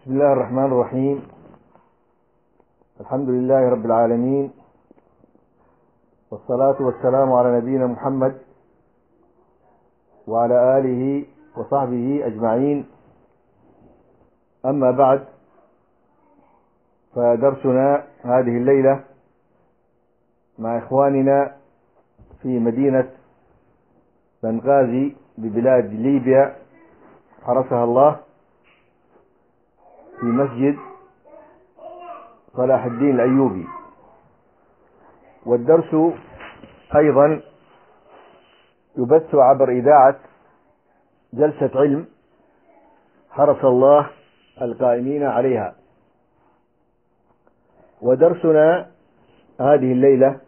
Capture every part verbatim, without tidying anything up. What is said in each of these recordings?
بسم الله الرحمن الرحيم. الحمد لله رب العالمين، والصلاة والسلام على نبينا محمد وعلى آله وصحبه أجمعين. أما بعد، فدرسنا هذه الليلة مع إخواننا في مدينة بنغازي ببلاد ليبيا حرسها الله، في مسجد صلاح الدين الأيوبي. والدرس أيضا يبث عبر إذاعة جلسة علم حرس الله القائمين عليها. ودرسنا هذه الليلة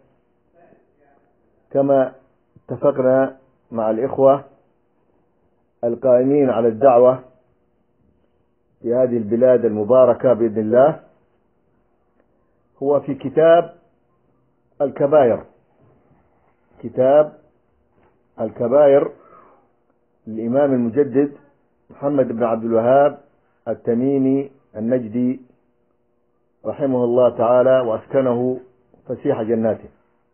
كما اتفقنا مع الإخوة القائمين على الدعوة في هذه البلاد المباركة بإذن الله، هو في كتاب الكبائر، كتاب الكبائر للإمام المجدد محمد بن عبد الوهاب التميمي النجدي رحمه الله تعالى وأسكنه فسيح جناته.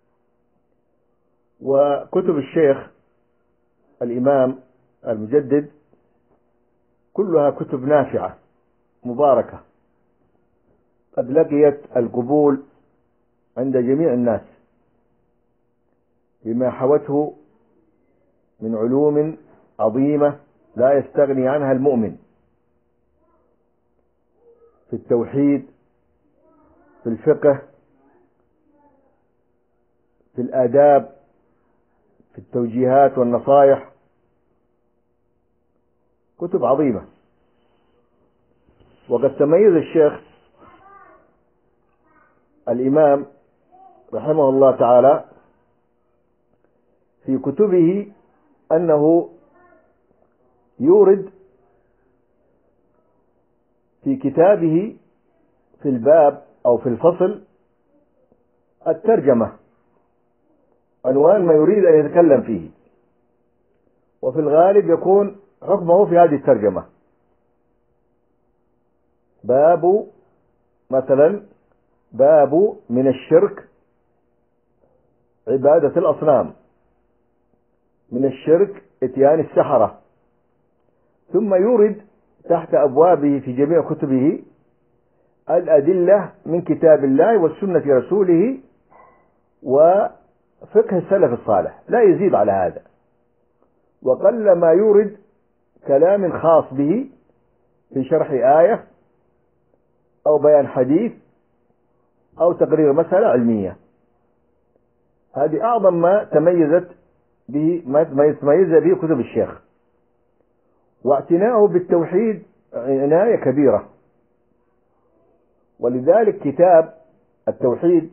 وكتب الشيخ الإمام المجدد كلها كتب نافعة مباركة، قد لقيت القبول عند جميع الناس بما حوته من علوم عظيمة لا يستغني عنها المؤمن، في التوحيد، في الفقه، في الآداب، في التوجيهات والنصائح، كتب عظيمة. وقد تميز الشيخ الإمام رحمه الله تعالى في كتبه أنه يورد في كتابه في الباب أو في الفصل الترجمة، عنوان ما يريد أن يتكلم فيه، وفي الغالب يكون حكمه في هذه الترجمة. باب مثلا باب من الشرك عبادة الأصنام، من الشرك اتيان السحرة، ثم يورد تحت أبوابه في جميع كتبه الأدلة من كتاب الله والسنة رسوله وفقه السلف الصالح، لا يزيد على هذا. وقل ما يورد كلام خاص به في شرح آية أو بيان حديث أو تقرير مسألة علمية. هذه أعظم ما تميزت به ما تميز به كتب الشيخ، واعتناؤه بالتوحيد عناية كبيرة. ولذلك كتاب التوحيد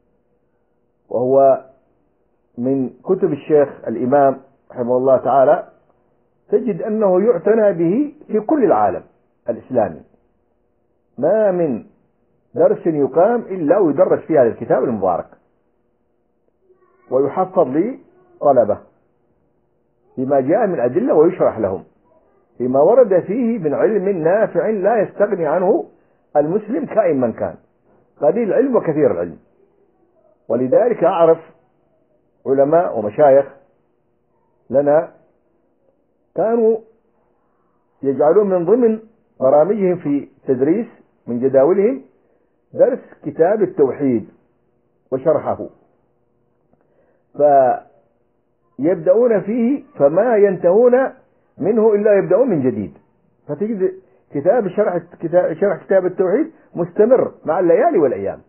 وهو من كتب الشيخ الإمام رحمه الله تعالى تجد أنه يعتنى به في كل العالم الإسلامي، ما من درس يقام إلا ويدرس فيه هذا الكتاب المبارك، ويحفظ لي طلبة بما جاء من أدلة ويشرح لهم بما ورد فيه من علم نافع لا يستغني عنه المسلم كائن من كان، قليل العلم وكثير العلم. ولذلك أعرف علماء ومشايخ لنا كانوا يجعلون من ضمن برامجهم في تدريس من جداولهم درس كتاب التوحيد وشرحه، فيبدأون فيه فما ينتهون منه إلا يبدأون من جديد. فتجد كتاب شرح كتاب, شرح كتاب التوحيد مستمر مع الليالي والأيام،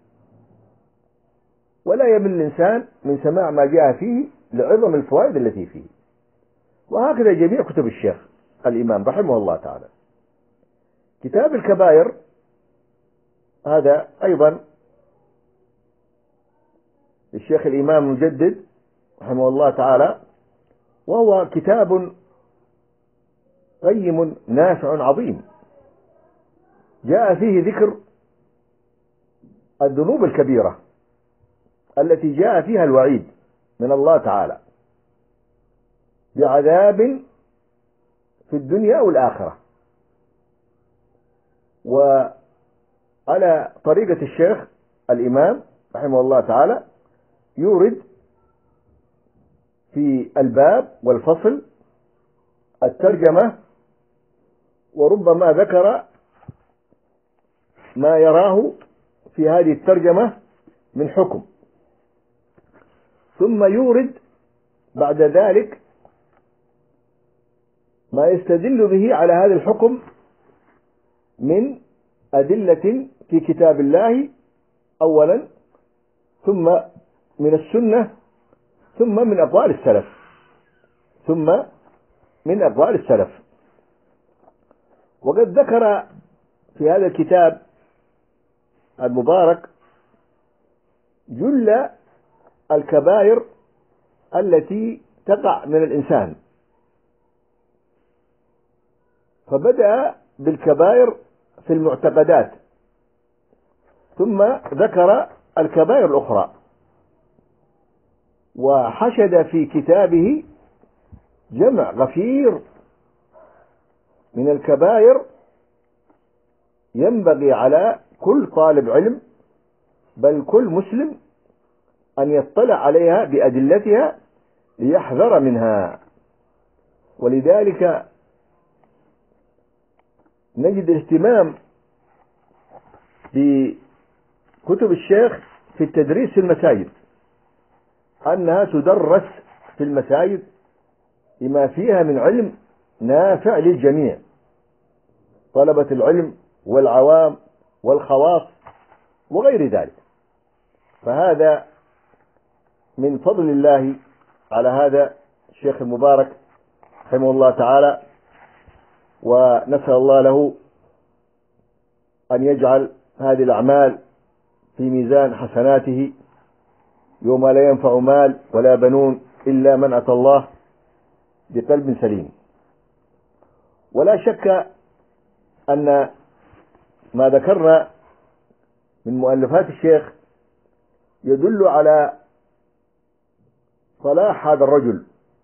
ولا يمل الإنسان من سماع ما جاء فيه لعظم الفوائد التي فيه. وهكذا جميع كتب الشيخ الإمام رحمه الله تعالى. كتاب الكبائر هذا أيضا للشيخ الإمام المجدد رحمه الله تعالى، وهو كتاب قيم نافع عظيم، جاء فيه ذكر الذنوب الكبيرة التي جاء فيها الوعيد من الله تعالى بعذاب في الدنيا والآخرة، وعلى طريقة الشيخ الإمام رحمه الله تعالى يورد في الباب والفصل الترجمة، وربما ذكر ما يراه في هذه الترجمة من حكم، ثم يورد بعد ذلك ما يستدل به على هذا الحكم من أدلة في كتاب الله أولا، ثم من السنة، ثم من أقوال السلف ثم من أقوال السلف. وقد ذكر في هذا الكتاب المبارك جل الكبائر التي تقع من الإنسان، فبدأ بالكبائر في المعتقدات، ثم ذكر الكبائر الأخرى، وحشد في كتابه جمع غفير من الكبائر ينبغي على كل طالب علم بل كل مسلم أن يطلع عليها بأدلتها ليحذر منها. ولذلك نجد اهتمام بكتب الشيخ في التدريس في المساجد، أنها تدرس في المساجد لما فيها من علم نافع للجميع، طلبة العلم والعوام والخواص وغير ذلك. فهذا من فضل الله على هذا الشيخ المبارك رحمه الله تعالى، ونسأل الله له أن يجعل هذه الأعمال في ميزان حسناته يوم لا ينفع مال ولا بنون إلا من أتى الله بقلب سليم. ولا شك أن ما ذكرنا من مؤلفات الشيخ يدل على صلاح هذا الرجل،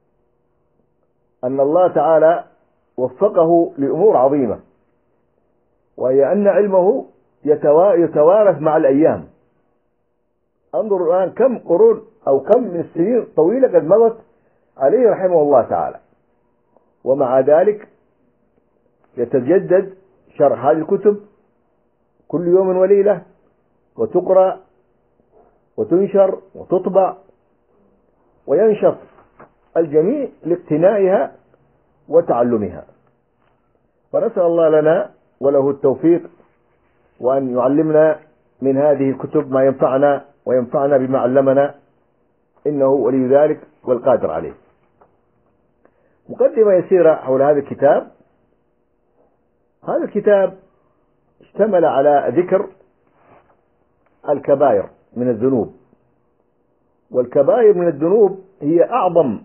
أن الله تعالى وفقه لأمور عظيمة، وهي أن علمه يتوارث مع الأيام. انظروا الآن كم قرون أو كم من السنين طويلة قد مضت عليه رحمه الله تعالى، ومع ذلك يتجدد شرح هذه الكتب كل يوم وليلة، وتقرأ وتنشر وتطبع، وينشط الجميع لاقتنائها وتعلمها. فنسأل الله لنا وله التوفيق، وأن يعلمنا من هذه الكتب ما ينفعنا وينفعنا بما علمنا، إنه ولي ذلك والقادر عليه. مقدمة يسيرة حول هذا الكتاب. هذا الكتاب اشتمل على ذكر الكبائر من الذنوب، والكبائر من الذنوب هي أعظم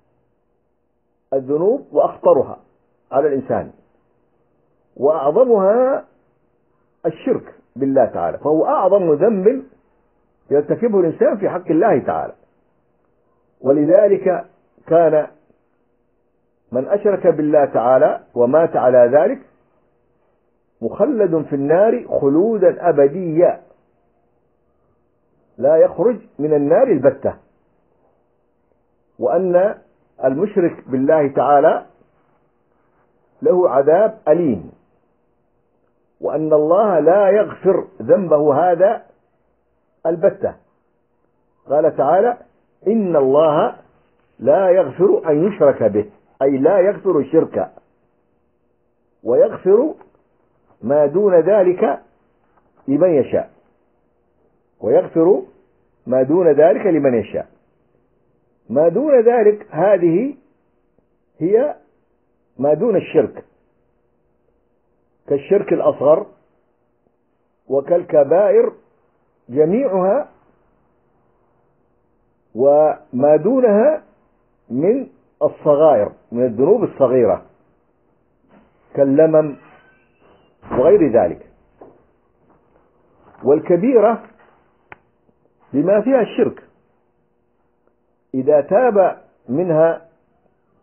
الذنوب وأخطرها على الإنسان، وأعظمها الشرك بالله تعالى، فهو أعظم ذنب يرتكبه الإنسان في حق الله تعالى. ولذلك كان من أشرك بالله تعالى ومات على ذلك مخلد في النار خلودا أبديا، لا يخرج من النار البتة. وأن المشرك بالله تعالى له عذاب أليم، وأن الله لا يغفر ذنبه هذا البتة. قال تعالى: إن الله لا يغفر أن يشرك به، أي لا يغفر الشرك، ويغفر ما دون ذلك لمن يشاء، ويغفر ما دون ذلك لمن يشاء. ما دون ذلك هذه هي ما دون الشرك، كالشرك الأصغر وكالكبائر جميعها، وما دونها من الصغائر، من الذنوب الصغيرة كاللمم وغير ذلك. والكبيرة بما فيها الشرك إذا تاب منها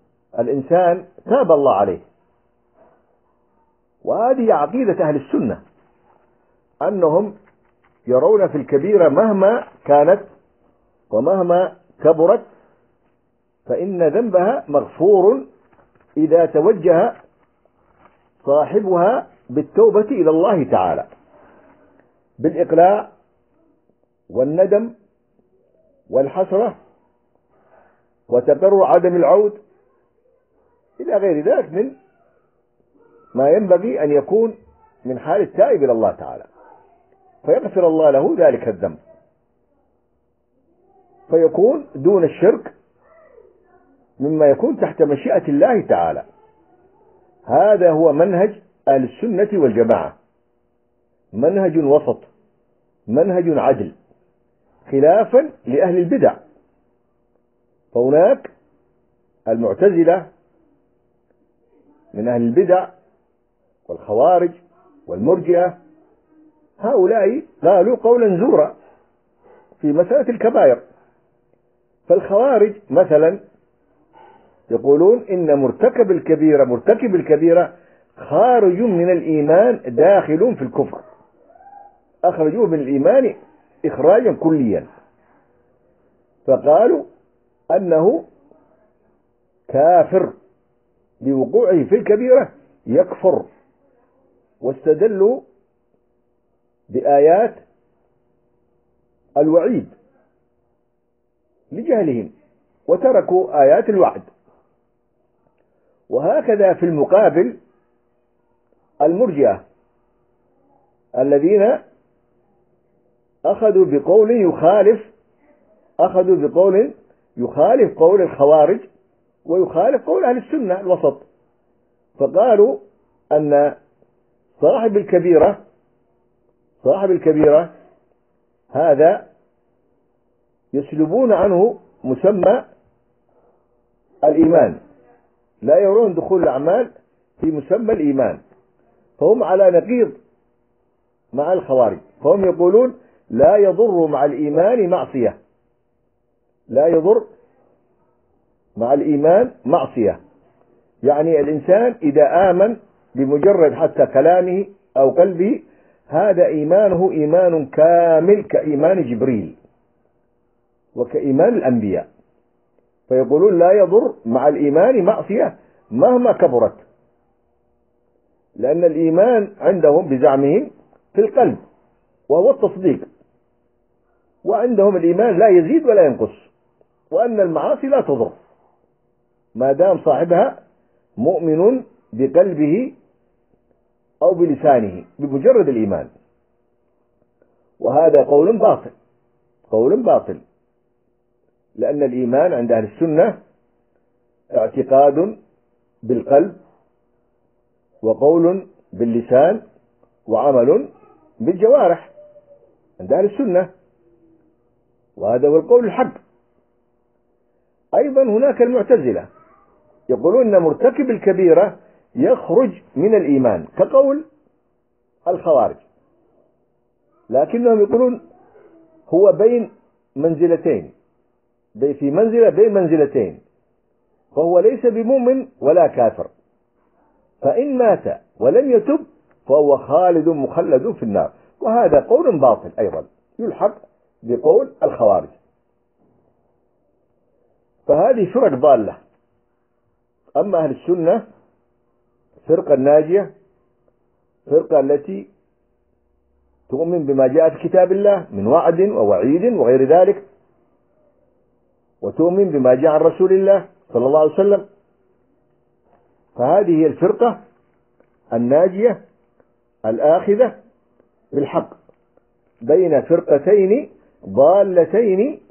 الإنسان تاب الله عليه. وهذه عقيدة أهل السنة أنهم يرون في الكبيرة مهما كانت ومهما كبرت فإن ذنبها مغفور إذا توجه صاحبها بالتوبة إلى الله تعالى بالإقلاع والندم والحسرة وتقرر عدم العود إلى غير ذلك من ما ينبغي أن يكون من حال التائب إلى الله تعالى، فيغفر الله له ذلك الذنب، فيكون دون الشرك مما يكون تحت مشيئة الله تعالى. هذا هو منهج أهل السنة والجماعة، منهج وسط، منهج عدل، خلافا لأهل البدع. فهناك المعتزلة من أهل البدع والخوارج والمرجئة، هؤلاء قالوا قولا زورا في مسألة الكبائر. فالخوارج مثلا يقولون إن مرتكب الكبيرة مرتكب الكبيرة خارج من الإيمان داخل في الكفر، أخرجوه من الإيمان إخراجا كليا، فقالوا أنه كافر بوقوعه في الكبيرة يكفر، واستدلوا بآيات الوعيد لجهلهم وتركوا آيات الوعد. وهكذا في المقابل المرجئة الذين أخذوا بقول يخالف أخذوا بقول يخالف قول الخوارج ويخالف قول أهل السنة الوسط، فقالوا أن صاحب الكبيرة صاحب الكبيرة هذا يسلبون عنه مسمى الإيمان، لا يرون دخول الأعمال في مسمى الإيمان، فهم على نقيض مع الخوارج. فهم يقولون لا يضر مع الإيمان معصية، لا يضر مع الإيمان معصية، يعني الإنسان إذا آمن بمجرد حتى كلامه أو قلبه هذا إيمانه إيمان كامل كإيمان جبريل وكإيمان الأنبياء. فيقولون لا يضر مع الإيمان معصية مهما كبرت، لأن الإيمان عندهم بزعمهم في القلب وهو التصديق، وعندهم الإيمان لا يزيد ولا ينقص، وأن المعاصي لا تضر ما دام صاحبها مؤمن بقلبه أو بلسانه بمجرد الإيمان. وهذا قول باطل قول باطل لأن الإيمان عند أهل السنة اعتقاد بالقلب وقول باللسان وعمل بالجوارح عند أهل السنة، وهذا هو القول الحق. أيضا هناك المعتزلة يقولون أن مرتكب الكبيرة يخرج من الإيمان كقول الخوارج، لكنهم يقولون هو بين منزلتين، في منزلة بين منزلتين، فهو ليس بمؤمن ولا كافر، فإن مات ولم يتب فهو خالد مخلد في النار. وهذا قول باطل أيضا يلحق بقول الخوارج. فهذه فرق ضالة. أما أهل السنة فرقة الناجية، فرقة التي تؤمن بما جاء في كتاب الله من وعد ووعيد وغير ذلك، وتؤمن بما جاء عن رسول الله صلى الله عليه وسلم. فهذه هي الفرقة الناجية الآخذة بالحق بين فرقتين ضالتين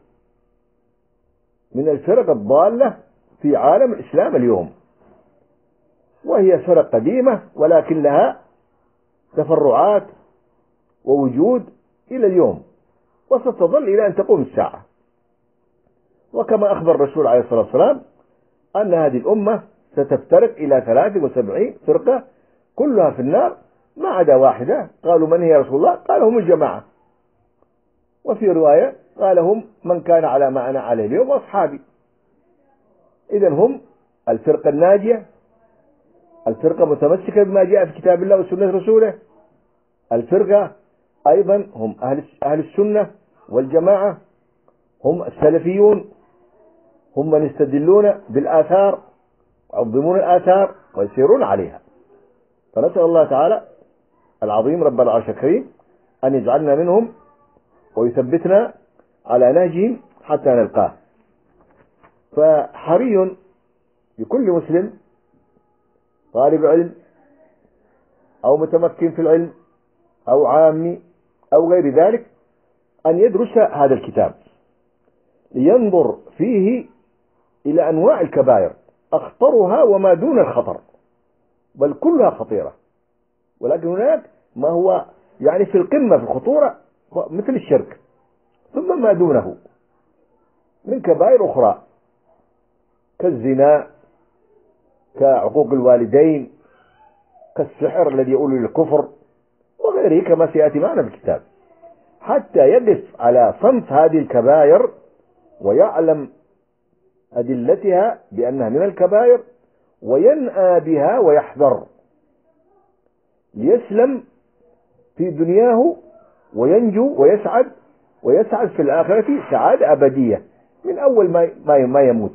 من الفرق الضالة في عالم الإسلام اليوم، وهي فرق قديمة ولكن لها تفرعات ووجود إلى اليوم، وستظل إلى أن تقوم الساعة. وكما أخبر الرسول عليه الصلاة والسلام أن هذه الأمة ستفترق إلى ثلاث وسبعين فرقة كلها في النار ما عدا واحدة. قالوا من هي يا رسول الله؟ قال هم الجماعة. وفي رواية قال هم من كان على ما أنا عليه اليوم وأصحابي. إذن هم الفرقة الناجية، الفرقة متمسكة بما جاء في كتاب الله وسنة رسوله، الفرقة أيضا هم أهل أهل السنة والجماعة، هم السلفيون، هم من يستدلون بالآثار ويعظمون الآثار ويسيرون عليها. فنسأل الله تعالى العظيم رب العرش الكريم أن يجعلنا منهم ويثبتنا على نهجهم حتى نلقاه. فحري بكل مسلم طالب علم أو متمكن في العلم أو عامي أو غير ذلك أن يدرس هذا الكتاب لينظر فيه إلى أنواع الكبائر، أخطرها وما دون الخطر، بل كلها خطيرة، ولكن هناك ما هو يعني في القمة في الخطورة مثل الشرك، ثم ما دونه من كبائر أخرى كالزنا، كعقوق الوالدين، كالسحر الذي يؤول للكفر وغيره كما سيأتي معنا في الكتاب، حتى يقف على صنف هذه الكبائر ويعلم أدلتها بأنها من الكبائر وينأى بها ويحذر ليسلم في دنياه وينجو ويسعد ويسعد في الآخرة سعادة أبدية من أول ما ما يموت،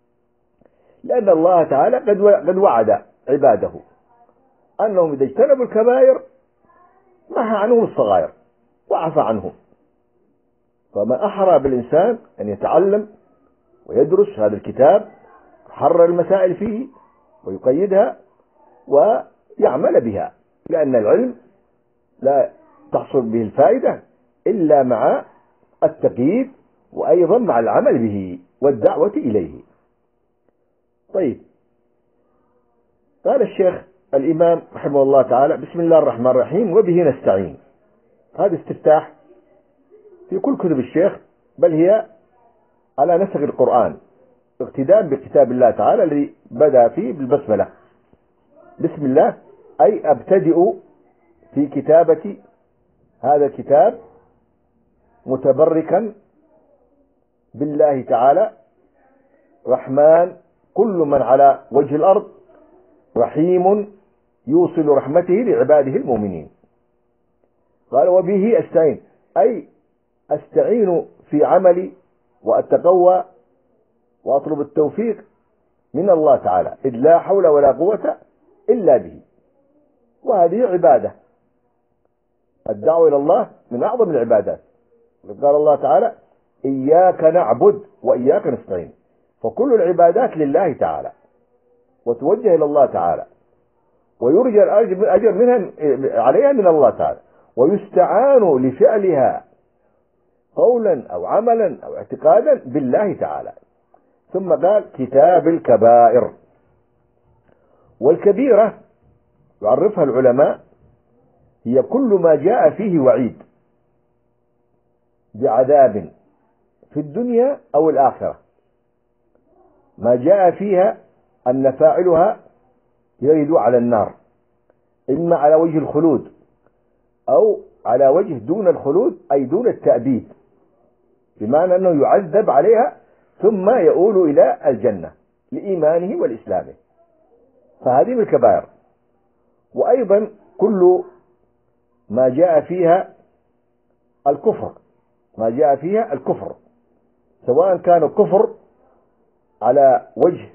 لأن الله تعالى قد وعد عباده أنهم إذا اجتنبوا الكبائر محى عنهم الصغائر وعفى عنهم. فما أحرى بالإنسان أن يتعلم ويدرس هذا الكتاب، يحرر المسائل فيه ويقيدها ويعمل بها، لأن العلم لا تحصل به الفائدة إلا مع التقييد وأيضا مع العمل به والدعوة إليه. طيب، قال الشيخ الإمام رحمه الله تعالى: بسم الله الرحمن الرحيم وبه نستعين. هذا استفتاح في كل كتب الشيخ، بل هي على نسق القرآن اقتداء بكتاب الله تعالى الذي بدأ فيه بالبسملة. بسم الله أي أبتدئ في كتابة هذا الكتاب متبركا بالله تعالى رحمن كل من على وجه الأرض، رحيم يوصل رحمته لعباده المؤمنين. قال: وبه أستعين أي أستعين في عملي وأتقوى وأطلب التوفيق من الله تعالى، إذ لا حول ولا قوة إلا به. وهذه عبادة، الدعوة إلى الله من أعظم العبادات. قال الله تعالى: إياك نعبد وإياك نستعين. فكل العبادات لله تعالى وتوجه إلى الله تعالى، ويرجى الأجر منها عليها من الله تعالى، ويستعان لفعلها قولا أو عملا أو اعتقادا بالله تعالى. ثم قال: كتاب الكبائر. والكبيرة يعرفها العلماء هي كل ما جاء فيه وعيد بعذاب في الدنيا أو الآخرة، ما جاء فيها أن فاعلها يرد على النار، إما على وجه الخلود أو على وجه دون الخلود، أي دون التأبيد، بمعنى أنه يعذب عليها ثم يؤول إلى الجنة لإيمانه والإسلام. فهذه من الكبائر. وأيضا كل ما جاء فيها الكفر، ما جاء فيها الكفر، سواء كان الكفر على وجه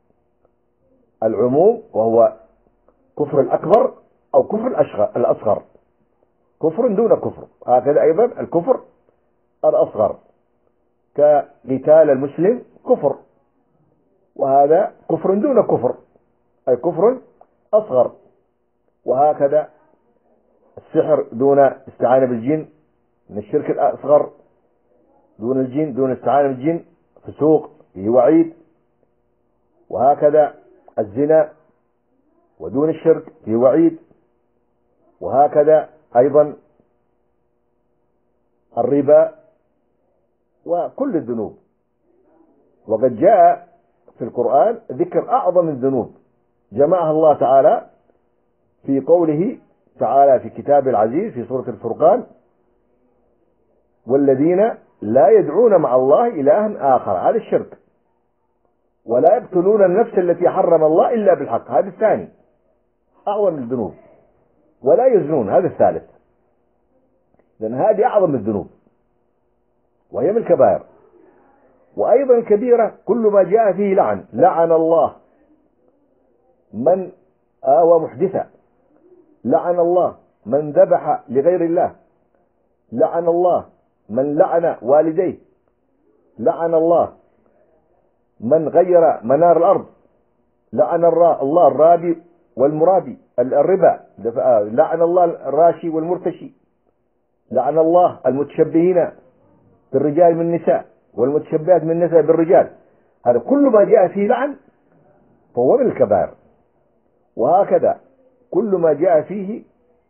العموم وهو كفر الأكبر أو كفر الأصغر، كفر دون كفر. هكذا أيضا الكفر الأصغر كقتال المسلم كفر، وهذا كفر دون كفر أي كفر أصغر. وهكذا السحر دون استعانة بالجن من الشرك الأصغر، دون الجن دون استعانة بالجن فسوق فيه وعيد. وهكذا الزنا ودون الشرك فيه وعيد. وهكذا أيضا الربا وكل الذنوب. وقد جاء في القرآن ذكر أعظم الذنوب جمعها الله تعالى في قوله تعالى في كتاب العزيز في سورة الفرقان: والذين لا يدعون مع الله إلها آخر، هذا الشرك. ولا يقتلون النفس التي حرم الله إلا بالحق، هذا الثاني أعظم الذنوب. ولا يزنون، هذا الثالث. لأن هذه أعظم الذنوب وهي من الكبائر. وأيضا الكبيرة كل ما جاء فيه لعن، لعن الله من آوى محدثا، لعن الله من ذبح لغير الله، لعن الله من لعن والديه، لعن الله من غير منار الأرض، لعن الله الرابي والمرابي الربا، لعن الله الراشي والمرتشي، لعن الله المتشبهين بالرجال من النساء والمتشبهات من النساء بالرجال. هذا كل ما جاء فيه لعن فهو من الكبائر. وهكذا كل ما جاء فيه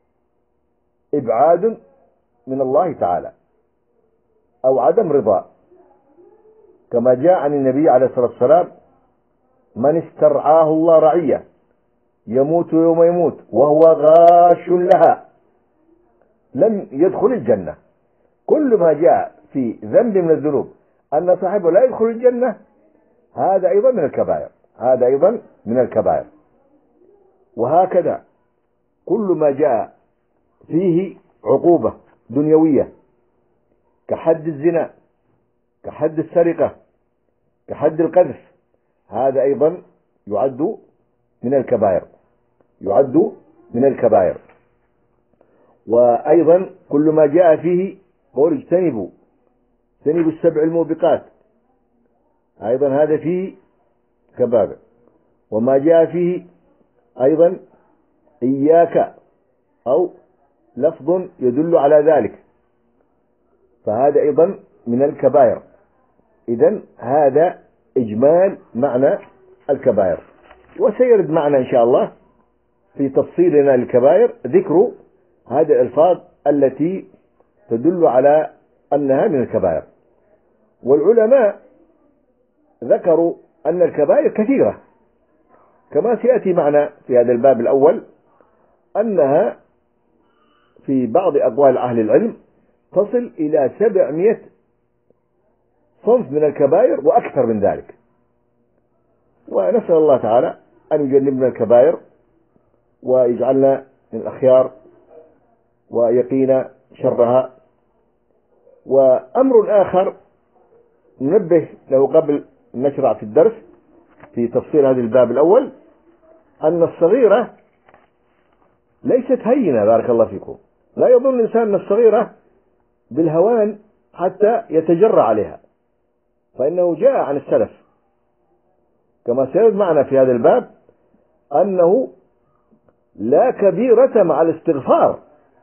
إبعاد من الله تعالى أو عدم رضا، كما جاء عن النبي عليه الصلاة والسلام: من استرعاه الله رعية يموت يوم يموت وهو غاش لها لم يدخل الجنة. كل ما جاء في ذنب من الذنوب أن صاحبه لا يدخل الجنة هذا أيضا من الكبائر، هذا أيضا من الكبائر. وهكذا كل ما جاء فيه عقوبة دنيوية كحد الزنا، كحد السرقة، كحد القذف، هذا أيضا يعد من الكبائر، يعد من الكبائر. وأيضا كل ما جاء فيه قول اجتنبوا اجتنبوا السبع الموبقات، أيضا هذا فيه كبائر. وما جاء فيه أيضا إياك أو لفظ يدل على ذلك فهذا أيضا من الكبائر. إذن هذا إجمال معنى الكبائر، وسيرد معنا إن شاء الله في تفصيلنا للكبائر ذكر هذه الألفاظ التي تدل على أنها من الكبائر. والعلماء ذكروا أن الكبائر كثيرة كما سيأتي معنا في هذا الباب الأول، أنها في بعض أقوال أهل العلم تصل إلى سبعمائة صنف من الكبائر وأكثر من ذلك. ونسأل الله تعالى أن يجنبنا الكبائر ويجعلنا من الأخيار ويقينا شرها. وأمر آخر ننبه له قبل نشرع في الدرس في تفصيل هذا الباب الأول، أن الصغيرة ليست هينة بارك الله فيكم. لا يظن الإنسان أن الصغيرة بالهوان حتى يتجرع عليها، فإنه جاء عن السلف كما سيرد معنا في هذا الباب أنه لا كبيرة مع الاستغفار.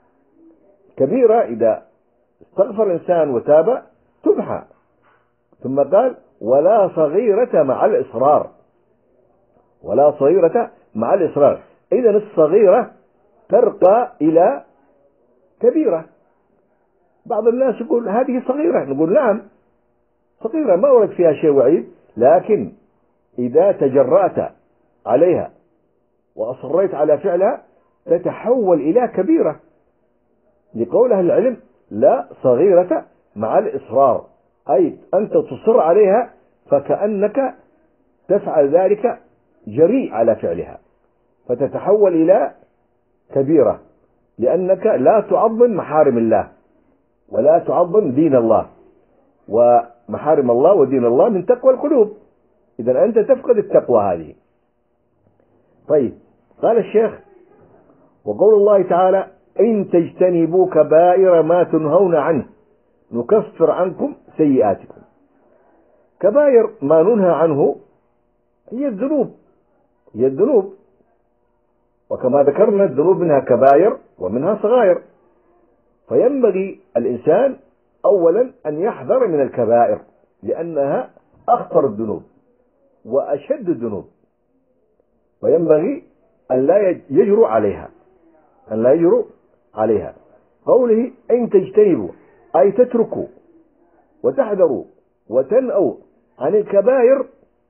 كبيرة إذا استغفر الإنسان وتاب تمحى. ثم قال: ولا صغيرة مع الإصرار، ولا صغيرة مع الإصرار. إذن الصغيرة ترقى إلى كبيرة. بعض الناس يقول هذه صغيرة، نقول نعم صغيرة ما ورد فيها شيء وعيد، لكن إذا تجرأت عليها وأصريت على فعلها تتحول إلى كبيرة، لقول أهل العلم: لا صغيرة مع الإصرار، أي أنت تصر عليها فكأنك تفعل ذلك جريء على فعلها فتتحول إلى كبيرة، لأنك لا تعظم محارم الله ولا تعظم دين الله، ومحارم الله ودين الله من تقوى القلوب. إذن أنت تفقد التقوى هذه. طيب، قال الشيخ: وقول الله تعالى: إن تجتنبوا كبائر ما تنهون عنه نكفر عنكم سيئاتكم. كبائر ما ننهى عنه هي الذنوب، هي الذنوب. وكما ذكرنا الذنوب منها كبائر ومنها صغائر، فينبغي الإنسان أولا أن يحذر من الكبائر لأنها أخطر الذنوب وأشد الذنوب، وينبغي أن لا يجرؤ عليها، أن لا يجرؤ عليها. قوله إن تجتنبوا أي تتركوا وتحذروا وتنأوا عن الكبائر.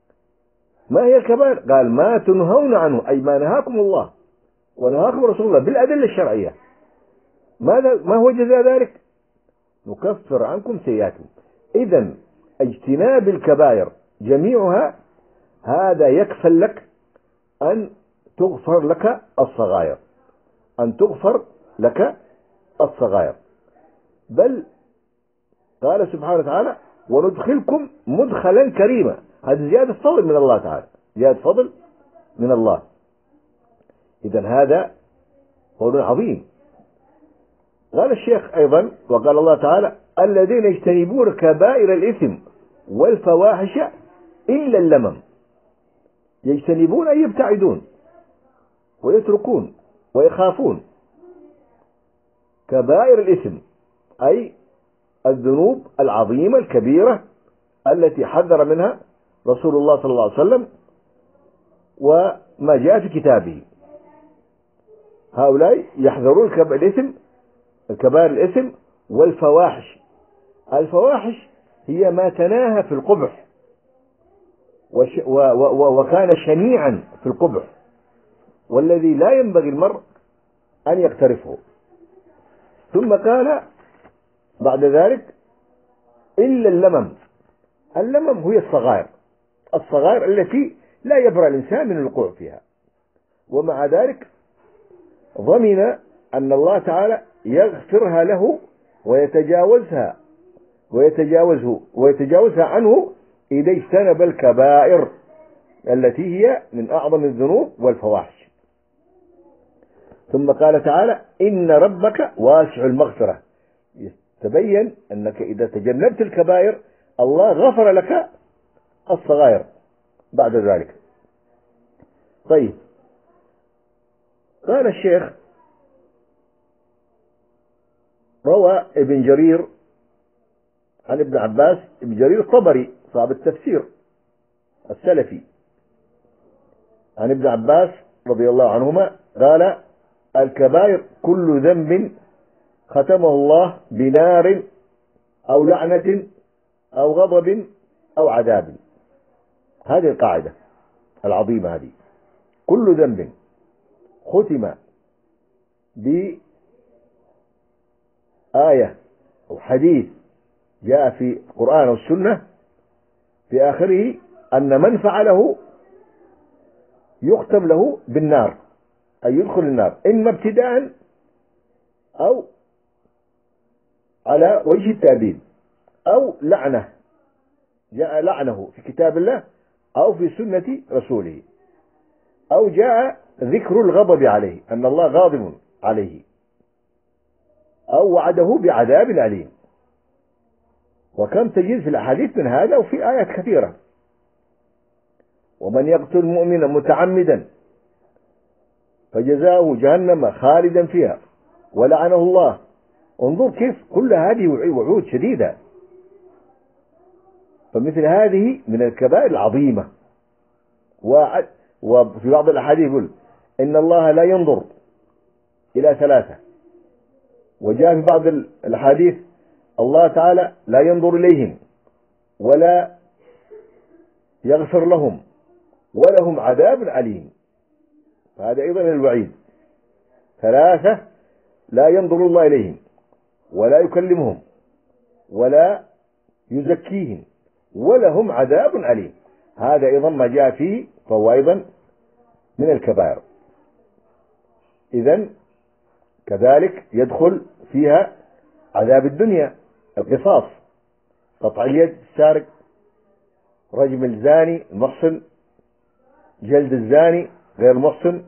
ما هي الكبائر؟ قال: ما تنهون عنه، أي ما نهاكم الله ونهاكم رسول الله بالأدلة الشرعية. ماذا ما هو جزاء ذلك؟ نكفر عنكم سيئاتكم. إذن اجتناب الكبائر جميعها هذا يكفل لك أن تغفر لك الصغائر، أن تغفر لك الصغائر. بل قال سبحانه وتعالى وندخلكم مدخلا كريما. هذه زيادة فضل من الله تعالى، زيادة فضل من الله. إذن هذا قول عظيم. قال الشيخ أيضا وقال الله تعالى الذين يجتنبون كبائر الإثم والفواحش إلا اللمم. يجتنبون أي يبتعدون ويتركون ويخافون كبائر الإثم، أي الذنوب العظيمة الكبيرة التي حذر منها رسول الله صلى الله عليه وسلم وما جاء في كتابه. هؤلاء يحذرون الإثم، الكبائر الإثم والفواحش. الفواحش هي ما تناهى في القبح وش و و وكان شنيعا في القبح، والذي لا ينبغي المرء أن يقترفه. ثم قال بعد ذلك إلا اللمم. اللمم هي الصغائر، الصغائر التي لا يبرأ الإنسان من الوقوع فيها، ومع ذلك ضمن أن الله تعالى يغفرها له ويتجاوزها ويتجاوزه ويتجاوزها عنه إذا اجتنب الكبائر التي هي من أعظم الذنوب والفواحش. ثم قال تعالى إن ربك واسع المغفرة. تبين أنك إذا تجنبت الكبائر الله غفر لك الصغائر بعد ذلك. طيب، قال الشيخ روى ابن جرير عن ابن عباس، ابن جرير الطبري صاحب التفسير السلفي، عن ابن عباس رضي الله عنهما قال الكبائر كل ذنب ختمه الله بنار أو لعنة أو غضب أو عذاب. هذه القاعدة العظيمة، هذه كل ذنب ختم بآية أو حديث جاء في القرآن والسنة في آخره أن من فعله يختم له بالنار، أي يدخل النار إما ابتداء أو على وجه التأبيد، أو لعنة جاء لعنه في كتاب الله أو في سنة رسوله، أو جاء ذكر الغضب عليه أن الله غاضب عليه، أو وعده بعذاب أليم. وكم تجد في الأحاديث من هذا وفي آيات كثيرة. ومن يقتل مؤمنا متعمدا فجزاؤه جهنم خالدا فيها ولعنه الله. انظر كيف كل هذه وعود شديدة. فمثل هذه من الكبائر العظيمة. وفي بعض الأحاديث يقول إن الله لا ينظر إلى ثلاثة، وجاء في بعض الأحاديث الله تعالى لا ينظر إليهم ولا يغفر لهم ولهم عذاب أليم. فهذا أيضا الوعيد. ثلاثة لا ينظر الله إليهم ولا يكلمهم ولا يزكيهم ولهم عذاب أليم. هذا أيضا ما جاء فيه، فهو أيضا من الكبائر. إذن كذلك يدخل فيها عذاب الدنيا، القصاص، قطع اليد السارق، رجم الزاني المحصن، جلد الزاني غير المحصن،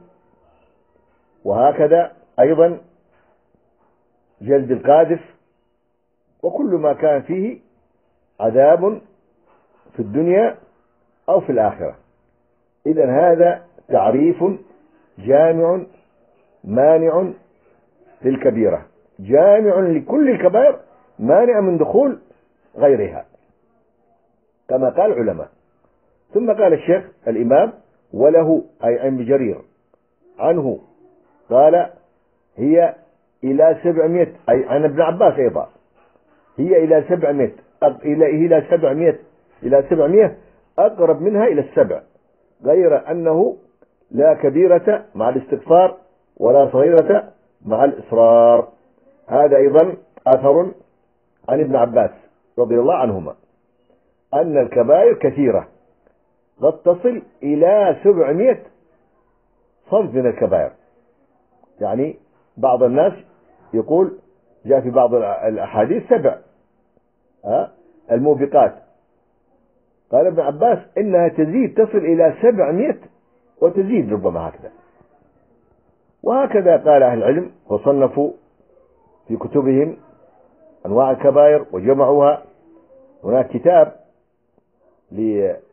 وهكذا أيضا جلد القاذف، وكل ما كان فيه عذاب في الدنيا أو في الآخرة. إذن هذا تعريف جامع مانع للكبيرة، جامع لكل الكبائر مانع من دخول غيرها كما قال العلماء. ثم قال الشيخ الإمام وله أي عن جرير عنه قال هي إلى سبعمائة، أي عن ابن عباس أيضا، هي إلى سبعمائة إلى إلى سبعمائة إلى سبعمائة أقرب منها إلى السبع، غير أنه لا كبيرة مع الاستغفار ولا صغيرة مع الإصرار. هذا أيضا أثر عن ابن عباس رضي الله عنهما أن الكبائر كثيرة قد تصل إلى سبعمائة صنف من الكبائر. يعني بعض الناس يقول جاء في بعض الأحاديث سبع الموبقات. قال ابن عباس إنها تزيد تصل إلى سبعمائة وتزيد ربما هكذا. وهكذا قال أهل العلم وصنفوا في كتبهم أنواع الكبائر وجمعوها. هناك كتاب لابن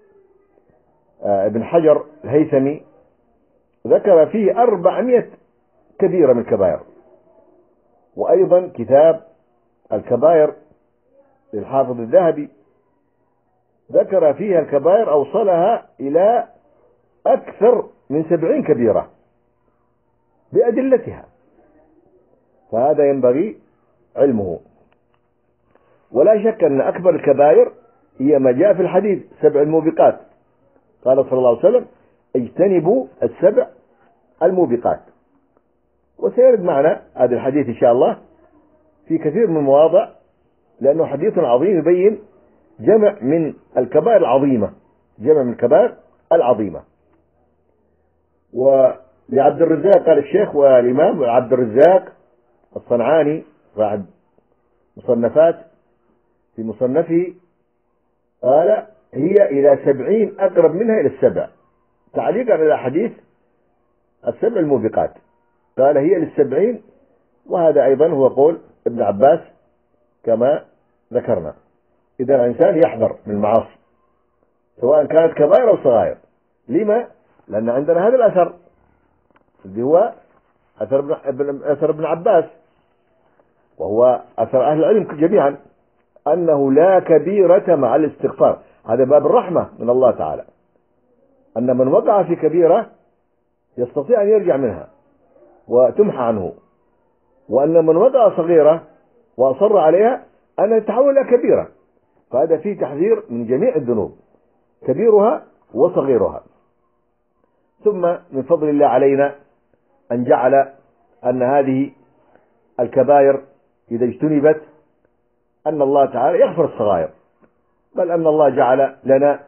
حجر الهيثمي ذكر فيه أربعمائة كبيرة من الكبائر. وأيضا كتاب الكبائر للحافظ الذهبي ذكر فيها الكبائر أوصلها إلى أكثر من سبعين كبيرة بأدلتها، فهذا ينبغي علمه. ولا شك أن أكبر الكبائر هي ما جاء في الحديث سبع الموبقات. قال صلى الله عليه وسلم اجتنبوا السبع الموبقات. وسيرد معنا هذا الحديث إن شاء الله في كثير من المواضع، لأنه حديث عظيم يبين جمع من الكبائر العظيمة، جمع من الكبائر العظيمة. ولعبد الرزاق قال الشيخ والإمام عبد الرزاق الصنعاني صاحب مصنفات في مصنفه قال هي إلى سبعين أقرب منها إلى السبع، تعليقا على حديث السبع الموبقات قال هي للسبعين. وهذا أيضا هو قول ابن عباس كما ذكرنا. إذا الإنسان يحذر من المعاصي سواء كانت كبائر أو صغائر. لما؟ لأن عندنا هذا الأثر اللي هو أثر ابن, أثر ابن عباس، وهو أثر أهل العلم جميعا، أنه لا كبيرة مع الاستغفار. هذا باب الرحمة من الله تعالى، أن من وقع في كبيرة يستطيع أن يرجع منها وتمحى عنه، وأن من وقع صغيرة وأصر عليها أن تتحول إلى كبيرة. فهذا فيه تحذير من جميع الذنوب كبيرها وصغيرها. ثم من فضل الله علينا أن جعل أن هذه الكبائر إذا اجتنبت أن الله تعالى يغفر الصغائر، بل أن الله جعل لنا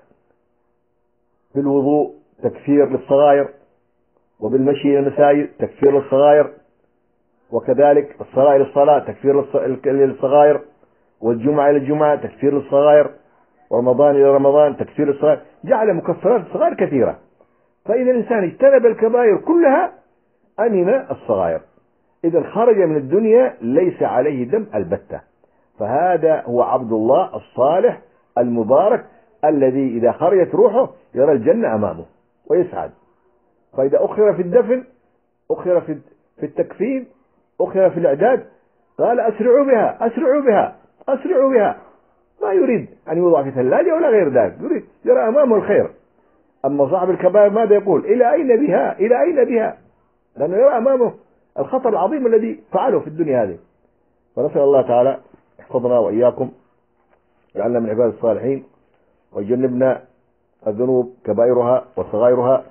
في الوضوء تكفير للصغائر، وبالمشي إلى المساجد تكفير للصغائر، وكذلك الصلاة إلى الصلاة تكفير للصغائر، والجمعة إلى الجمعة تكفير للصغائر، ورمضان إلى رمضان تكفير للصغائر. جعل مكفرات الصغائر كثيرة. فإذا الإنسان اجتنب الكبائر كلها أمن الصغائر، إذا خرج من الدنيا ليس عليه دم البتة. فهذا هو عبد الله الصالح المبارك الذي إذا خرجت روحه يرى الجنة أمامه ويسعد. فإذا أخر في الدفن، أخر في في التكفين، أخر في الإعداد، قال أسرعوا بها أسرعوا بها أسرعوا بها. ما يريد أن يوضع في ثلاجة ولا غير ذلك، يريد يرى أمامه الخير. أما صاحب الكبائر ماذا يقول؟ إلى أين بها إلى أين بها، لأنه يرى أمامه الخطر العظيم الذي فعله في الدنيا هذه. فنسأل الله تعالى يحفظنا وإياكم، يجعلنا من عباد الصالحين، ويجنبنا الذنوب كبائرها وصغائرها،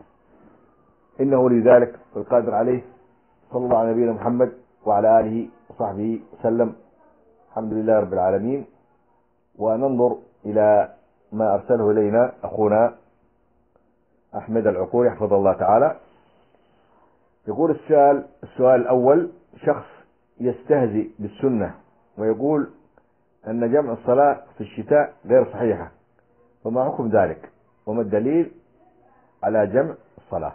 إنه لذلك والقادر عليه. صلى الله على نبينا محمد وعلى آله وصحبه وسلم. الحمد لله رب العالمين. وننظر إلى ما أرسله إلينا أخونا أحمد العقوري حفظه الله تعالى. يقول السؤال السؤال الأول: شخص يستهزئ بالسنة ويقول أن جمع الصلاة في الشتاء غير صحيحة، فما حكم ذلك؟ وما الدليل على جمع الصلاة؟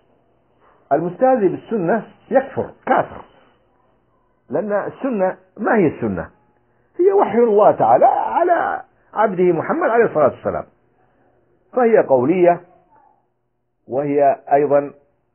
المستهزئ بالسنة يكفر كافر، لأن السنة ما هي السنة؟ هي وحي الله تعالى على عبده محمد عليه الصلاة والسلام، فهي قولية، وهي أيضا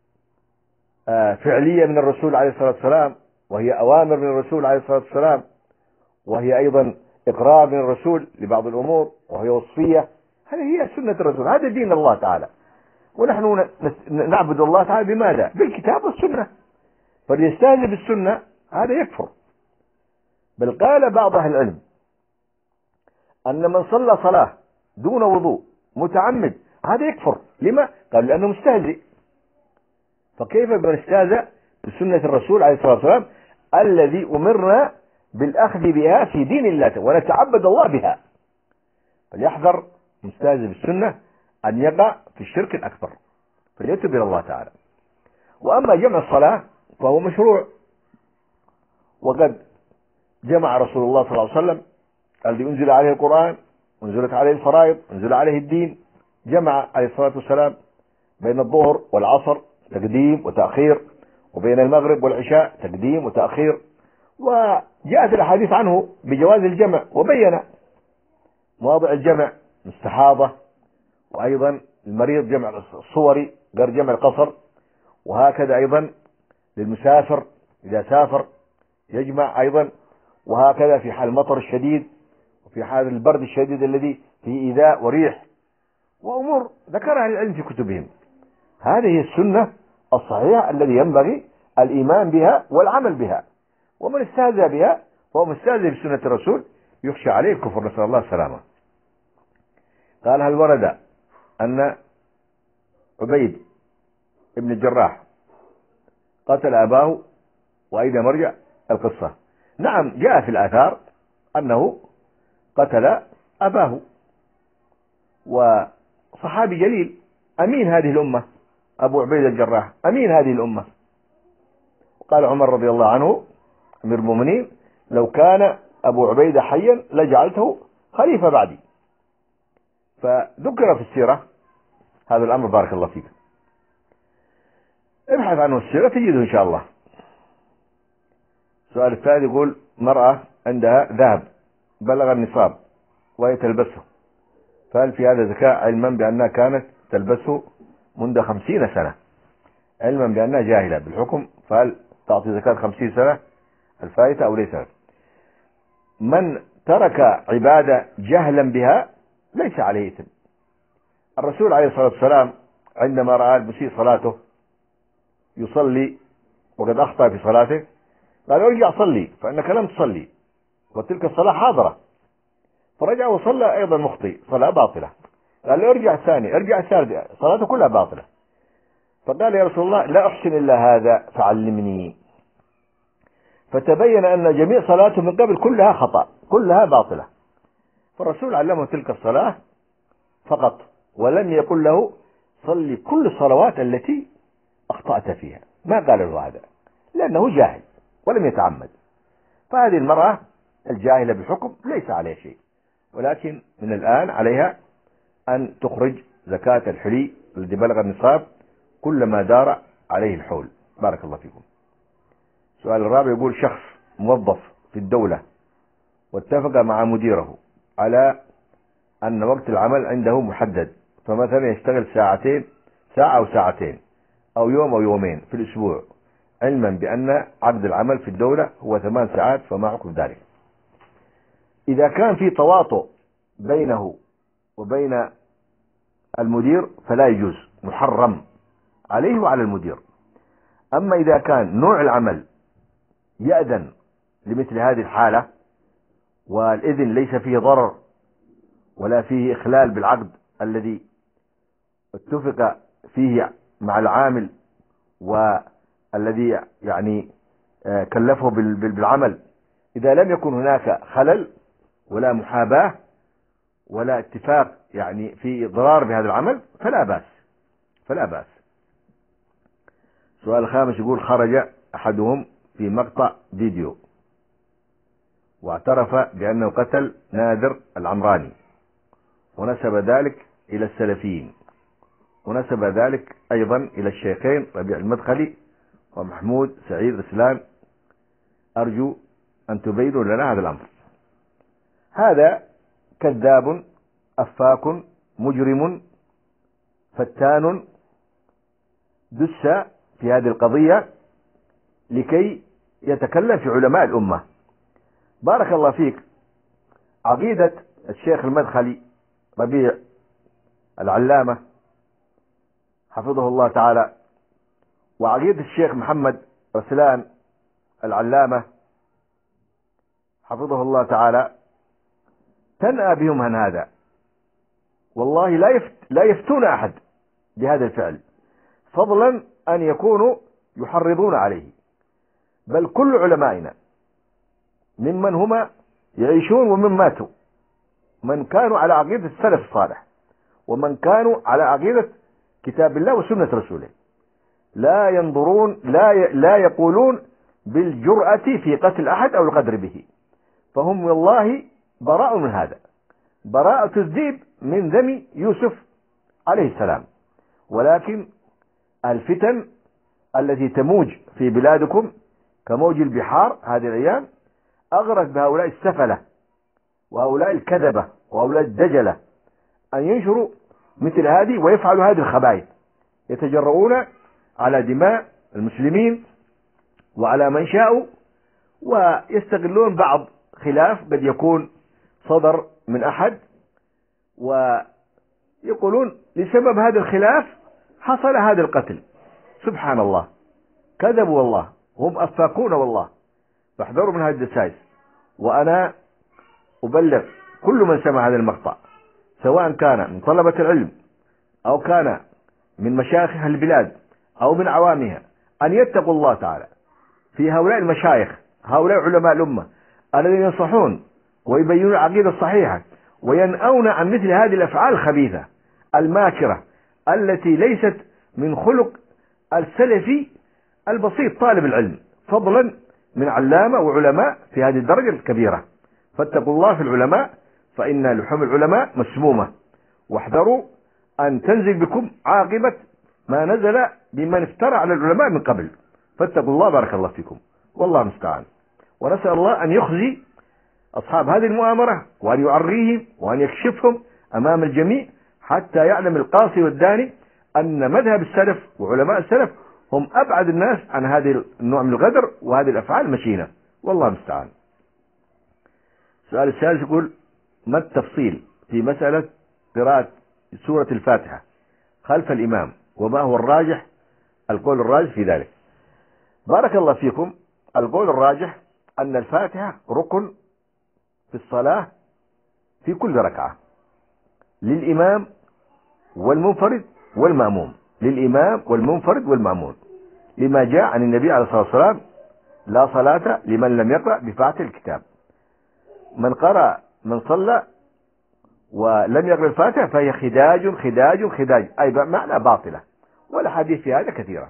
فعلية من الرسول عليه الصلاة والسلام، وهي أوامر من الرسول عليه الصلاة والسلام، وهي أيضا إقرار من الرسول لبعض الأمور، وهي وصفية. هذه هي سنة الرسول، هذا دين الله تعالى. ونحن نعبد الله تعالى بماذا؟ بالكتاب والسنة. فليستهزئ بالسنة هذا يكفر. بل قال بعض أهل العلم أن من صلى صلاة دون وضوء متعمد هذا يكفر. لما؟ قال لأنه مستهزئ. فكيف بمن استهزأ بسنة الرسول عليه الصلاة والسلام الذي أمرنا بالأخذ بها في دين الله ونتعبد الله بها؟ فليحذر مستهزئ بالسنة أن يقع في الشرك الأكبر، فليتوب إلى الله تعالى. وأما جمع الصلاة فهو مشروع، وقد جمع رسول الله صلى الله عليه وسلم الذي أنزل عليه القرآن، أنزلت عليه الفرائض، أنزل عليه الدين، جمع عليه الصلاة والسلام بين الظهر والعصر تقديم وتأخير، وبين المغرب والعشاء تقديم وتأخير، وجاءت الأحاديث عنه بجواز الجمع، وبين مواضع الجمع مستحاضة، وأيضا المريض جمع الصوري غير جمع القصر، وهكذا أيضا للمسافر إذا سافر يجمع أيضا، وهكذا في حال المطر الشديد، وفي حال البرد الشديد الذي فيه إيذاء وريح، وأمور ذكرها العلم في كتبهم. هذه هي السنة الصحيحة الذي ينبغي الإيمان بها والعمل بها، ومن استهزأ بها فهو مستهزئ بسنة الرسول يخشى عليه الكفر، نسأل الله السلامة. قال: هل ورد أن عبيد ابن الجراح قتل أباه، وأين مرجع القصة؟ نعم، جاء في الآثار أنه قتل أباه، وصحابي جليل أمين هذه الأمة، أبو عبيد الجراح أمين هذه الأمة. قال عمر رضي الله عنه أمير المؤمنين: لو كان أبو عبيدة حيا لجعلته خليفة بعدي. فذكر في السيرة هذا الأمر، بارك الله فيك، ابحث عنه السيرة تجده إن شاء الله. السؤال الثالث يقول: مرأة عندها ذهب بلغ النصاب وهي تلبسه، فهل في هذا زكاة، علما بأنها كانت تلبسه منذ خمسين سنة، علما بأنها جاهلة بالحكم، فهل تعطي زكاة خمسين سنة الفائتة أو ليس؟ من ترك عبادة جهلا بها ليس عليه إثم. الرسول عليه الصلاة والسلام عندما رأى المسيء صلاته يصلي وقد أخطأ في صلاته قال: ارجع صلي فإنك لم تصلي وتلك الصلاة حاضرة، فرجع وصلى أيضا مخطئ، صلاة باطلة. قال له: ارجع ثاني، ارجع ثالث، صلاته كلها باطلة. فقال: يا رسول الله لا أحسن إلا هذا فعلمني. فتبين أن جميع صلاته من قبل كلها خطأ، كلها باطلة. فالرسول علمه تلك الصلاة فقط، ولم يقل له صلي كل الصلوات التي أخطأت فيها، ما قال له هذا، لأنه جاهل ولم يتعمد. فهذه المرأة الجاهلة بالحكم ليس عليها شيء، ولكن من الآن عليها أن تخرج زكاة الحلي الذي بلغ النصاب كلما دار عليه الحول. بارك الله فيكم. السؤال الرابع يقول: شخص موظف في الدولة واتفق مع مديره على أن وقت العمل عنده محدد، فمثلا يشتغل ساعتين ساعة أو ساعتين أو يوم أو يومين في الأسبوع، علما بأن عقد العمل في الدولة هو ثمان ساعات، فما حكم ذلك؟ إذا كان في تواطؤ بينه وبين المدير فلا يجوز، محرم عليه وعلى المدير. أما إذا كان نوع العمل يأذن لمثل هذه الحالة، والإذن ليس فيه ضرر ولا فيه إخلال بالعقد الذي اتفق فيه مع العامل والذي يعني كلفه بالعمل، إذا لم يكن هناك خلل ولا محاباة ولا اتفاق يعني في ضرار بهذا العمل فلا بأس، فلا بأس. السؤال الخامس يقول: خرج أحدهم في مقطع فيديو واعترف بأنه قتل نادر العمراني، ونسب ذلك إلى السلفيين، ونسب ذلك أيضا إلى الشيخين ربيع المدخلي ومحمود سعيد رسلان. أرجو أن تبينوا لنا هذا الأمر. هذا كذاب أفاك مجرم فتان دس في هذه القضية لكي يتكلم في علماء الأمة. بارك الله فيك. عقيدة الشيخ المدخلي ربيع العلامة حفظه الله تعالى، وعقيدة الشيخ محمد رسلان العلامة حفظه الله تعالى تنأى بهم عن هذا، والله لا يفت لا يفتون أحد بهذا الفعل، فضلا أن يكونوا يحرضون عليه. بل كل علمائنا ممن هما يعيشون ومن ماتوا، من كانوا على عقيدة السلف الصالح ومن كانوا على عقيدة كتاب الله وسنة رسوله، لا ينظرون لا ي... لا يقولون بالجرأة في قتل أحد أو القدر به، فهم والله براء من هذا، براءة الذئب من ذم يوسف عليه السلام. ولكن الفتن التي تموج في بلادكم كموج البحار هذه الأيام أغرت بهؤلاء السفلة وهؤلاء الكذبة وهؤلاء الدجلة أن ينشروا مثل هذه ويفعلوا هذه الخبائث، يتجرؤون على دماء المسلمين وعلى من شاءوا، ويستغلون بعض خلاف قد يكون صدر من أحد، ويقولون لسبب هذا الخلاف حصل هذا القتل. سبحان الله، كذبوا والله، هم أفاكون والله، فاحذروا من هذه الدسائس. وأنا أبلغ كل من سمع هذا المقطع سواء كان من طلبة العلم أو كان من مشايخ البلاد أو من عوامها أن يتقوا الله تعالى في هؤلاء المشايخ، هؤلاء علماء الأمة الذين ينصحون ويبينون العقيدة الصحيحة وينأون عن مثل هذه الأفعال الخبيثة الماكرة التي ليست من خلق السلفي البسيط طالب العلم، فضلا من علامة وعلماء في هذه الدرجة الكبيرة. فاتقوا الله في العلماء، فإن لحوم العلماء مسمومة، واحذروا أن تنزل بكم عاقبة ما نزل بمن افترى على العلماء من قبل. فاتقوا الله، بارك الله فيكم، والله المستعان. ونسأل الله أن يخزي أصحاب هذه المؤامرة وأن يعريهم وأن يكشفهم أمام الجميع حتى يعلم القاصي والداني أن مذهب السلف وعلماء السلف هم أبعد الناس عن هذه النوع من الغدر وهذه الأفعال المشينة، والله المستعان. السؤال الثالث يقول: ما التفصيل في مسألة قراءة سورة الفاتحة خلف الإمام، وما هو الراجح القول الراجح في ذلك؟ بارك الله فيكم. القول الراجح أن الفاتحة ركن في الصلاة في كل ركعة للإمام والمنفرد والمأموم، للإمام والمنفرد والمأمون، لما جاء عن النبي عليه الصلاة والسلام: لا صلاة لمن لم يقرأ بفاتحة الكتاب. من قرأ من صلى ولم يقرأ الفاتحة فهي خداج خداج خداج، أي معنى باطلة، والأحاديث في هذا كثيرة.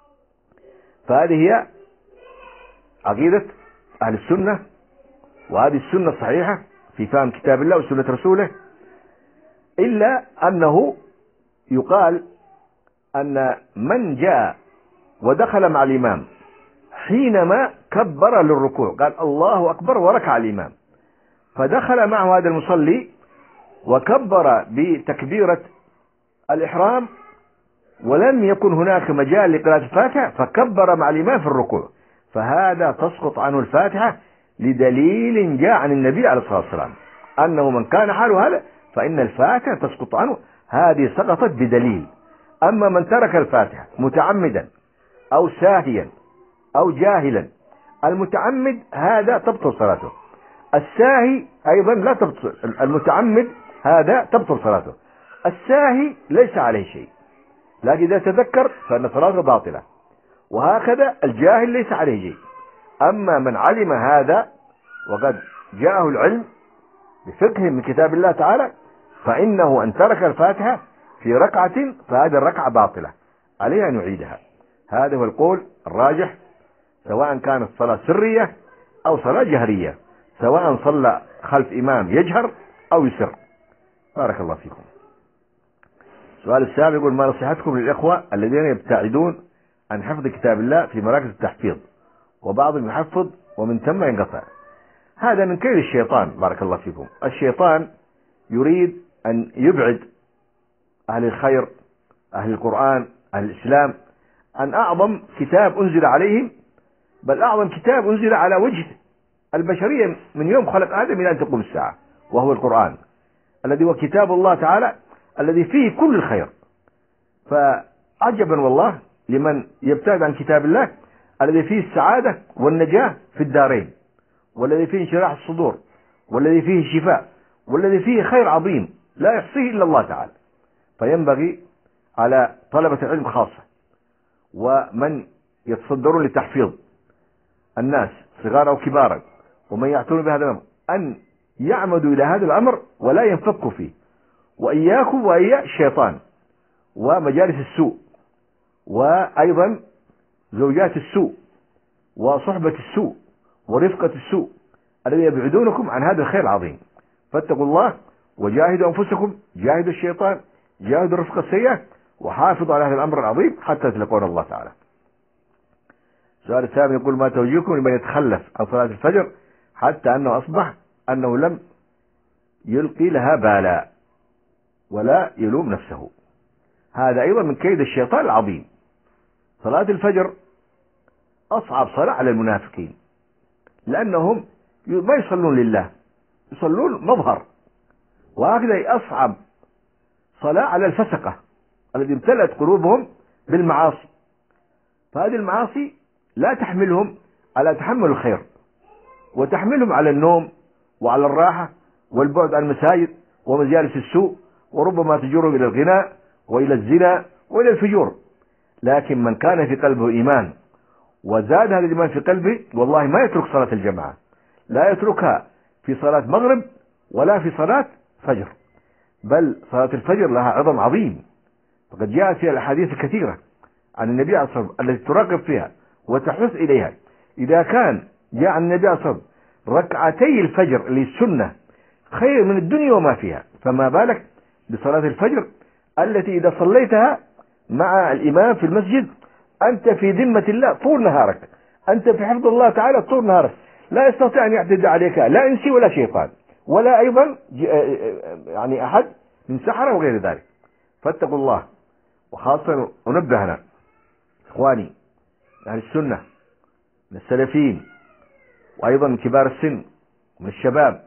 فهذه هي عقيدة أهل السنة، وهذه السنة الصحيحة في فهم كتاب الله وسنة رسوله، إلا أنه يقال أن من جاء ودخل مع الإمام حينما كبر للركوع قال الله أكبر وركع الإمام، فدخل معه هذا المصلي وكبر بتكبيرة الإحرام ولم يكن هناك مجال لقراءة الفاتحة فكبر مع الإمام في الركوع، فهذا تسقط عنه الفاتحة لدليل جاء عن النبي عليه الصلاة والسلام أنه من كان حاله هذا فإن الفاتحة تسقط عنه، هذه سقطت بدليل. أما من ترك الفاتحة متعمدا أو ساهيا أو جاهلا، المتعمد هذا تبطل صلاته، الساهي أيضا لا تبطل، المتعمد هذا تبطل صلاته، الساهي ليس عليه شيء، لكن إذا تذكر فإن صلاته باطلة، وهكذا الجاهل ليس عليه شيء. أما من علم هذا وقد جاءه العلم بفقه من كتاب الله تعالى فإنه أن ترك الفاتحة في ركعة فهذه الركعة باطلة، عليه أن يعيدها. هذا هو القول الراجح، سواء كانت صلاة سرية أو صلاة جهرية، سواء صلى خلف إمام يجهر أو يسر. بارك الله فيكم. السؤال السابع يقول: ما نصيحتكم للإخوة الذين يبتعدون عن حفظ كتاب الله في مراكز التحفيظ، وبعضهم يحفظ ومن ثم ينقطع؟ هذا من كيد الشيطان، بارك الله فيكم. الشيطان يريد أن يبعد أهل الخير، أهل القرآن، أهل الإسلام عن أعظم كتاب أنزل عليهم، بل أعظم كتاب أنزل على وجه البشرية من يوم خلق آدم إلى أن تقوم الساعة، وهو القرآن الذي هو كتاب الله تعالى الذي فيه كل الخير. فعجبا والله لمن يبتعد عن كتاب الله الذي فيه السعادة والنجاة في الدارين، والذي فيه انشراح الصدور، والذي فيه الشفاء، والذي فيه خير عظيم لا يحصيه إلا الله تعالى. فينبغي على طلبة العلم خاصة ومن يتصدرون لتحفيظ الناس صغارا أو كبارا ومن يعتنون بهذا الأمر أن يعمدوا إلى هذا الأمر ولا ينفكوا فيه، وإياكم وإيا الشيطان ومجالس السوء، وأيضا زوجات السوء وصحبة السوء ورفقة السوء. الذين يبعدونكم عن هذا الخير العظيم. فاتقوا الله وجاهدوا أنفسكم، جاهدوا الشيطان، جاهدوا الرفق السيئة، وحافظوا على هذا الأمر العظيم حتى تلقون الله تعالى. السؤال الثاني يقول: ما توجيهكم لمن يتخلف عن صلاة الفجر حتى أنه أصبح أنه لم يلقي لها بالا ولا يلوم نفسه؟ هذا أيضا من كيد الشيطان العظيم. صلاة الفجر أصعب صلاة على المنافقين، لأنهم ما يصلون لله، يصلون مظهر، وهكذا أصعب صلاة على الفسقة الذي امتلأت قلوبهم بالمعاصي، فهذه المعاصي لا تحملهم على تحمل الخير، وتحملهم على النوم وعلى الراحة والبعد عن المساجد ومجالس السوء، وربما تجرهم إلى الغناء وإلى الزنا وإلى الفجور. لكن من كان في قلبه إيمان وزاد هذا الإيمان في قلبه، والله ما يترك صلاة الجماعة، لا يتركها في صلاة مغرب ولا في صلاة فجر، بل صلاة الفجر لها عظم عظيم. فقد جاءت فيها الأحاديث الكثيرة عن النبي عليه الصلاة والسلام التي تراقب فيها وتحث إليها. إذا كان جاء عن النبي عليه الصلاة والسلام ركعتي الفجر اللي السنة خير من الدنيا وما فيها، فما بالك بصلاة الفجر التي إذا صليتها مع الإمام في المسجد أنت في ذمة الله طول نهارك، أنت في حفظ الله تعالى طول نهارك، لا يستطيع أن يعتدي عليك لا إنسي ولا شيطان، ولا أيضا يعني أحد من سحرة وغير ذلك. فاتقوا الله. وخاصة أنبهنا إخواني أهل السنة من السلفيين وأيضا من كبار السن ومن الشباب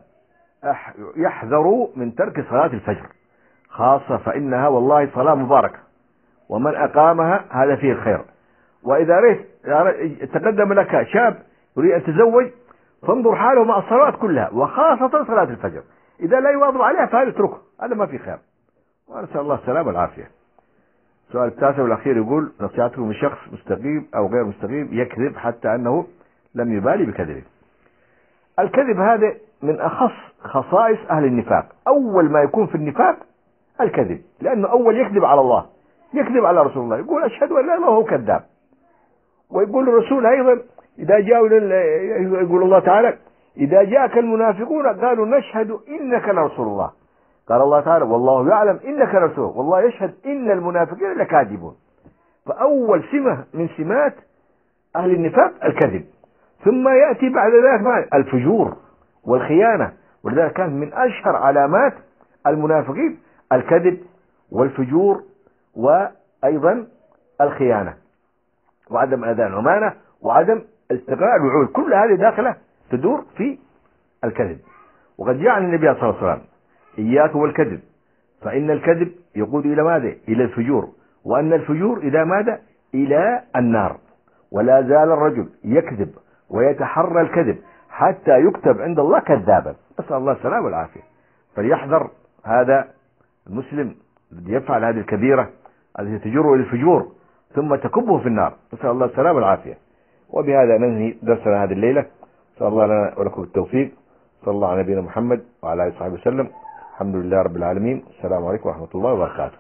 يحذروا من ترك صلاة الفجر خاصة، فإنها والله صلاة مباركة، ومن أقامها هذا فيه الخير. وإذا رأيت تقدم لك شاب يريد أن تزوج فانظر حاله مع الصلوات كلها، وخاصة صلاة الفجر، إذا لا يواظب عليها فهذا اتركه، هذا ما في خير، ونسأل الله السلامة والعافية. السؤال التاسع والأخير يقول: نصيحتكم من شخص مستقيم أو غير مستقيم يكذب حتى أنه لم يبالي بكذبه. الكذب هذا من أخص خصائص أهل النفاق. أول ما يكون في النفاق الكذب، لأنه أول يكذب على الله، يكذب على رسول الله، يقول أشهد أن لا إله إلا الله وهو كذاب. ويقول الرسول أيضا إذا جاءوا يقول الله تعالى: إذا جاءك المنافقون قالوا نشهد إنك لرسول الله، قال الله تعالى: والله يعلم إنك لرسول، والله يشهد إن المنافقين لكاذبون. فأول سمة من سمات أهل النفاق الكذب، ثم يأتي بعد ذلك الفجور والخيانة، ولذلك كان من أشهر علامات المنافقين الكذب والفجور وأيضا الخيانة وعدم أداء الأمانة وعدم استقراء الوعود، كل هذه داخلة تدور في الكذب. وقد جاء عن النبي صلى الله عليه وسلم: إياك والكذب فإن الكذب يقود إلى ماذا؟ إلى الفجور، وأن الفجور إلى ماذا؟ إلى النار. ولا زال الرجل يكذب ويتحرى الكذب حتى يكتب عند الله كذابا، نسأل الله السلامة والعافية. فليحذر هذا المسلم الذي يفعل هذه الكبيرة التي تجره إلى الفجور ثم تكبه في النار، نسأل الله السلامة والعافية. وبهذا ننهي درسنا هذه الليلة، نسأل الله لنا ولكم التوفيق. صلى الله على نبينا محمد وعلى آله وصحبه وسلم. الحمد لله رب العالمين. السلام عليكم ورحمة الله وبركاته.